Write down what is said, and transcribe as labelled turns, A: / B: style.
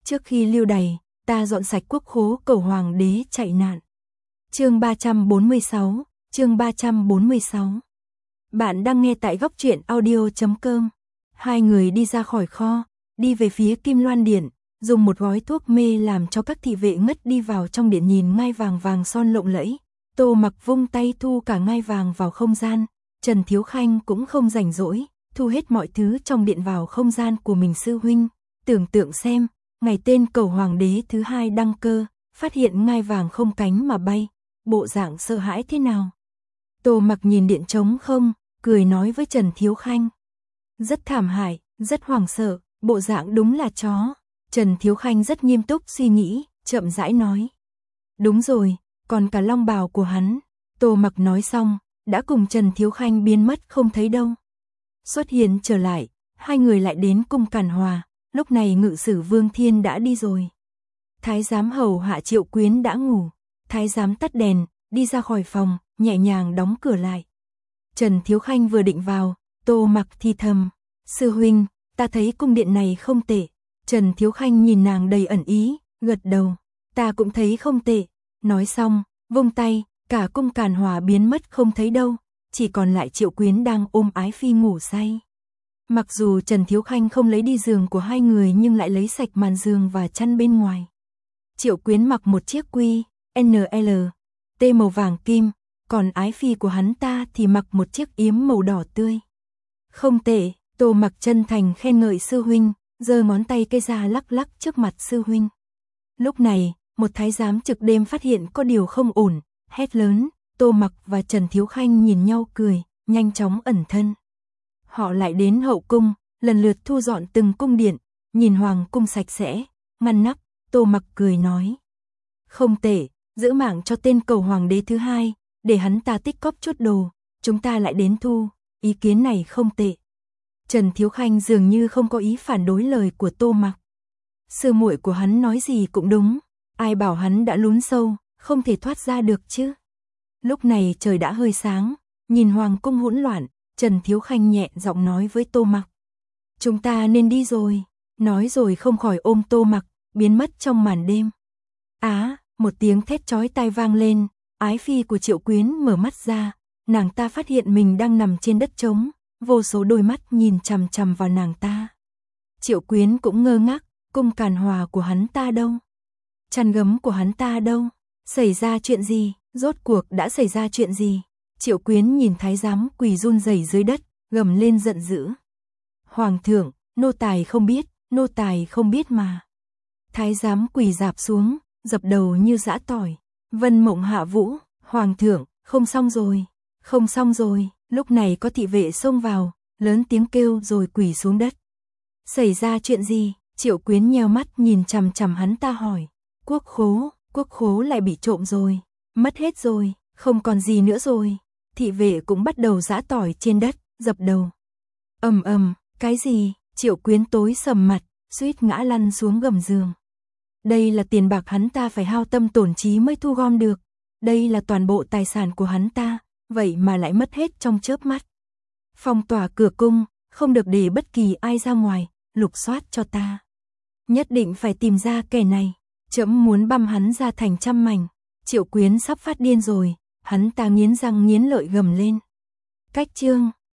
A: Trước khi lưu đày, ta dọn sạch quốc khố cầu hoàng đế chạy nạn. Chương 346, chương 346. Bạn đang nghe tại góc truyện audio.com. Hai người đi ra khỏi kho, đi về phía Kim Loan Điện, dùng một gói thuốc mê làm cho các thị vệ ngất đi vào trong điện nhìn ngai vàng vàng son lộng lẫy. Tô Mặc vung tay thu cả ngai vàng vào không gian, Trần Thiếu Khanh cũng không rảnh rỗi, thu hết mọi thứ trong điện vào không gian của mình. Sư huynh, tưởng tượng xem, ngày tên cầu hoàng đế thứ hai đăng cơ, phát hiện ngai vàng không cánh mà bay, bộ dạng sợ hãi thế nào? Tô Mặc nhìn điện trống không, cười nói với Trần Thiếu Khanh. Rất thảm hại, rất hoảng sợ, bộ dạng đúng là chó. Trần Thiếu Khanh rất nghiêm túc suy nghĩ, chậm rãi nói. Đúng rồi, còn cả long bào của hắn. Tô Mặc nói xong, đã cùng Trần Thiếu Khanh biến mất không thấy đâu. Xuất hiện trở lại, hai người lại đến cung Càn Hòa, lúc này ngự sử Vương Thiên đã đi rồi. Thái giám hầu hạ Triệu Quyến đã ngủ, thái giám tắt đèn, đi ra khỏi phòng, nhẹ nhàng đóng cửa lại. Trần Thiếu Khanh vừa định vào, Tô Mặc thì thầm, sư huynh, ta thấy cung điện này không tệ. Trần Thiếu Khanh nhìn nàng đầy ẩn ý, gật đầu, ta cũng thấy không tệ. Nói xong, vung tay, cả cung Càn Hòa biến mất không thấy đâu, chỉ còn lại Triệu Quyến đang ôm Ái Phi ngủ say. Mặc dù Trần Thiếu Khanh không lấy đi giường của hai người nhưng lại lấy sạch màn giường và chăn bên ngoài. Triệu Quyến mặc một chiếc quy, NL, T màu vàng kim, còn Ái Phi của hắn ta thì mặc một chiếc yếm màu đỏ tươi. Không tệ, Tô Mặc chân thành khen ngợi sư huynh, giơ ngón tay cây ra lắc lắc trước mặt sư huynh. Lúc này, một thái giám trực đêm phát hiện có điều không ổn, hét lớn. Tô Mặc và Trần Thiếu Khanh nhìn nhau cười, nhanh chóng ẩn thân. Họ lại đến hậu cung, lần lượt thu dọn từng cung điện, nhìn hoàng cung sạch sẽ, ngăn nắp. Tô Mặc cười nói, không tệ, giữ mạng cho tên cầu hoàng đế thứ hai, để hắn ta tích cóp chút đồ, chúng ta lại đến thu, ý kiến này không tệ. Trần Thiếu Khanh dường như không có ý phản đối lời của Tô Mặc. Sư muội của hắn nói gì cũng đúng, ai bảo hắn đã lún sâu, không thể thoát ra được chứ. Lúc này trời đã hơi sáng, nhìn hoàng cung hỗn loạn, Trần Thiếu Khanh nhẹ giọng nói với Tô Mặc. Chúng ta nên đi rồi, nói rồi không khỏi ôm Tô Mặc, biến mất trong màn đêm. Á, một tiếng thét chói tai vang lên, Ái Phi của Triệu Quyến mở mắt ra, nàng ta phát hiện mình đang nằm trên đất trống, vô số đôi mắt nhìn chằm chằm vào nàng ta. Triệu Quyến cũng ngơ ngác, cung Càn Hòa của hắn ta đâu? Chăn gấm của hắn ta đâu? Xảy ra chuyện gì? Rốt cuộc đã xảy ra chuyện gì? Triệu Quyến nhìn thái giám quỳ run rẩy dưới đất, gầm lên giận dữ. Hoàng thượng, nô tài không biết mà. Thái giám quỳ rạp xuống, dập đầu như giã tỏi. Vân Mộng hạ vũ, hoàng thượng, không xong rồi. Lúc này có thị vệ xông vào, lớn tiếng kêu rồi quỳ xuống đất. Xảy ra chuyện gì? Triệu Quyến nheo mắt nhìn chằm chằm hắn ta hỏi. Quốc khố lại bị trộm rồi, mất hết rồi, không còn gì nữa rồi. Thị vệ cũng bắt đầu giã tỏi trên đất, dập đầu. Cái gì? Triệu Quyến tối sầm mặt, suýt ngã lăn xuống gầm giường. Đây là tiền bạc hắn ta phải hao tâm tổn trí mới thu gom được. Đây là toàn bộ tài sản của hắn ta, vậy mà lại mất hết trong chớp mắt. Phong tỏa cửa cung, không được để bất kỳ ai ra ngoài, lục soát cho ta. Nhất định phải tìm ra kẻ này, trẫm muốn băm hắn ra thành trăm mảnh. Triệu Quyến sắp phát điên rồi, hắn ta nghiến răng nghiến lợi gầm lên. Cách chương